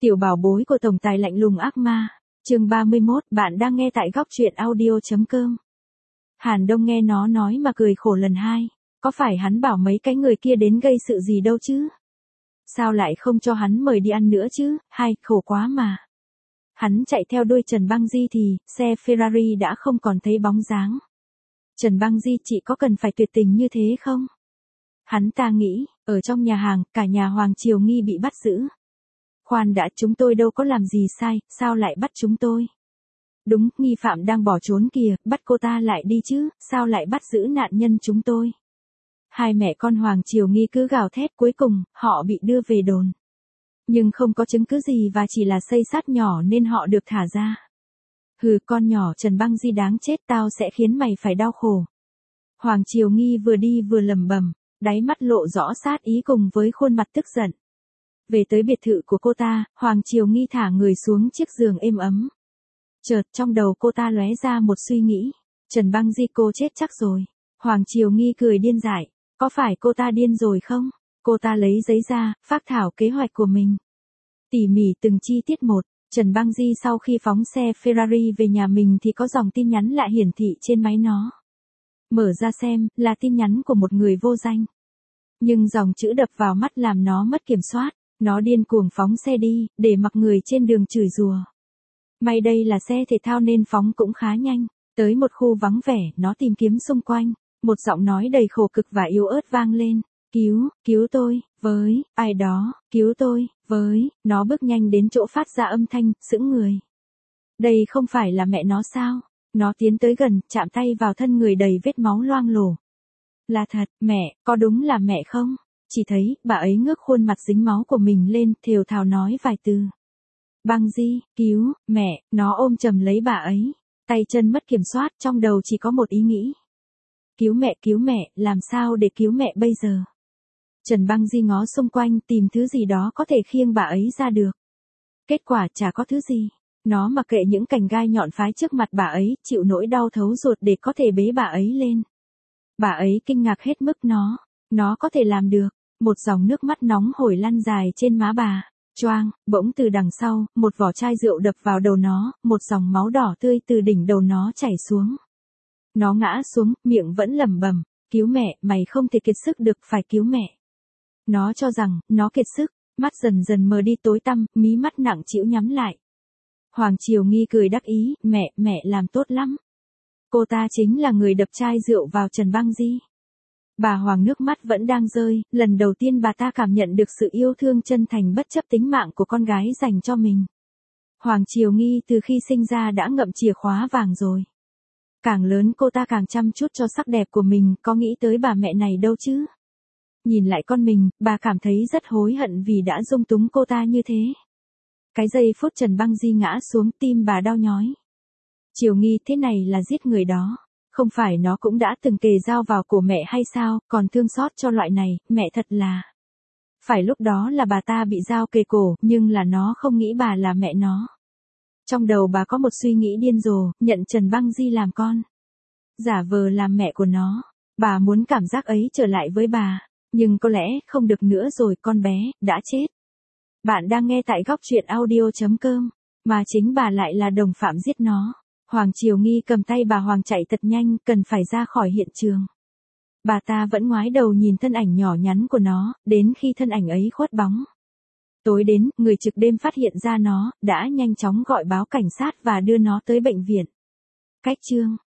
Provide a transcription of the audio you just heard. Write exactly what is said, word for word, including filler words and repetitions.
Tiểu bảo bối của tổng tài lạnh lùng ác ma. Chương ba mươi mốt, bạn đang nghe tại góc truyện audio chấm com. Hàn Đông nghe nó nói mà cười khổ lần hai, có phải hắn bảo mấy cái người kia đến gây sự gì đâu chứ? Sao lại không cho hắn mời đi ăn nữa chứ, hay, khổ quá mà. Hắn chạy theo đuôi Trần Băng Di thì, xe Ferrari đã không còn thấy bóng dáng. Trần Băng Di, chị có cần phải tuyệt tình như thế không? Hắn ta nghĩ, ở trong nhà hàng, cả nhà Hoàng Triều Nghi bị bắt giữ. Khoan đã, chúng tôi đâu có làm gì sai, sao lại bắt chúng tôi? Đúng, nghi phạm đang bỏ trốn kìa, bắt cô ta lại đi chứ, sao lại bắt giữ nạn nhân chúng tôi? Hai mẹ con Hoàng Triều Nghi cứ gào thét, cuối cùng, họ bị đưa về đồn. Nhưng không có chứng cứ gì và chỉ là xây xát nhỏ nên họ được thả ra. Hừ, con nhỏ Trần Băng Di đáng chết, tao sẽ khiến mày phải đau khổ. Hoàng Triều Nghi vừa đi vừa lẩm bẩm, đáy mắt lộ rõ sát ý cùng với khuôn mặt tức giận. Về tới biệt thự của cô ta, Hoàng Triều Nghi thả người xuống chiếc giường êm ấm. Chợt trong đầu cô ta lóe ra một suy nghĩ, Trần Băng Di cô chết chắc rồi. Hoàng Triều Nghi cười điên dại, có phải cô ta điên rồi không? Cô ta lấy giấy ra, phác thảo kế hoạch của mình. Tỉ mỉ từng chi tiết một, Trần Băng Di sau khi phóng xe Ferrari về nhà mình thì có dòng tin nhắn lạ hiển thị trên máy nó. Mở ra xem, là tin nhắn của một người vô danh. Nhưng dòng chữ đập vào mắt làm nó mất kiểm soát. Nó điên cuồng phóng xe đi, để mặc người trên đường chửi rủa. May đây là xe thể thao nên phóng cũng khá nhanh. Tới một khu vắng vẻ, nó tìm kiếm xung quanh. Một giọng nói đầy khổ cực và yếu ớt vang lên. Cứu, cứu tôi, với, ai đó, cứu tôi, với. Nó bước nhanh đến chỗ phát ra âm thanh, sững người. Đây không phải là mẹ nó sao? Nó tiến tới gần, chạm tay vào thân người đầy vết máu loang lổ. Là thật, mẹ, có đúng là mẹ không? Chỉ thấy, bà ấy ngước khuôn mặt dính máu của mình lên, thều thào nói vài từ. Băng Di, cứu, mẹ, nó ôm chầm lấy bà ấy. Tay chân mất kiểm soát, trong đầu chỉ có một ý nghĩ. Cứu mẹ, cứu mẹ, làm sao để cứu mẹ bây giờ? Trần Băng Di ngó xung quanh tìm thứ gì đó có thể khiêng bà ấy ra được. Kết quả chả có thứ gì. Nó mặc kệ những cành gai nhọn phái trước mặt bà ấy, chịu nỗi đau thấu ruột để có thể bế bà ấy lên. Bà ấy kinh ngạc hết mức nó. Nó có thể làm được. Một dòng nước mắt nóng hổi lăn dài trên má bà. Choang, bỗng từ đằng sau, một vỏ chai rượu đập vào đầu nó, một dòng máu đỏ tươi từ đỉnh đầu nó chảy xuống. Nó ngã xuống, miệng vẫn lẩm bẩm, cứu mẹ, mày không thể kiệt sức được, phải cứu mẹ. Nó cho rằng, nó kiệt sức, mắt dần dần mờ đi tối tăm, mí mắt nặng trĩu nhắm lại. Hoàng Triều Nghi cười đắc ý, mẹ, mẹ làm tốt lắm. Cô ta chính là người đập chai rượu vào Trần Băng Di. Bà Hoàng nước mắt vẫn đang rơi, lần đầu tiên bà ta cảm nhận được sự yêu thương chân thành bất chấp tính mạng của con gái dành cho mình. Hoàng Triều Nghi từ khi sinh ra đã ngậm chìa khóa vàng rồi. Càng lớn cô ta càng chăm chút cho sắc đẹp của mình, có nghĩ tới bà mẹ này đâu chứ. Nhìn lại con mình, bà cảm thấy rất hối hận vì đã dung túng cô ta như thế. Cái giây phút Trần Băng Di ngã xuống, tim bà đau nhói. Triều Nghi, thế này là giết người đó. Không phải nó cũng đã từng kề dao vào cổ mẹ hay sao, còn thương xót cho loại này, mẹ thật là. Phải lúc đó là bà ta bị dao kề cổ, nhưng là nó không nghĩ bà là mẹ nó. Trong đầu bà có một suy nghĩ điên rồ, nhận Trần Băng Di làm con. Giả vờ làm mẹ của nó. Bà muốn cảm giác ấy trở lại với bà, nhưng có lẽ không được nữa rồi, con bé, đã chết. Bạn đang nghe tại góc truyện audio chấm com, mà chính bà lại là đồng phạm giết nó. Hoàng Triều Nghi cầm tay bà Hoàng chạy thật nhanh, cần phải ra khỏi hiện trường. Bà ta vẫn ngoái đầu nhìn thân ảnh nhỏ nhắn của nó, đến khi thân ảnh ấy khuất bóng. Tối đến, người trực đêm phát hiện ra nó, đã nhanh chóng gọi báo cảnh sát và đưa nó tới bệnh viện. Cách chương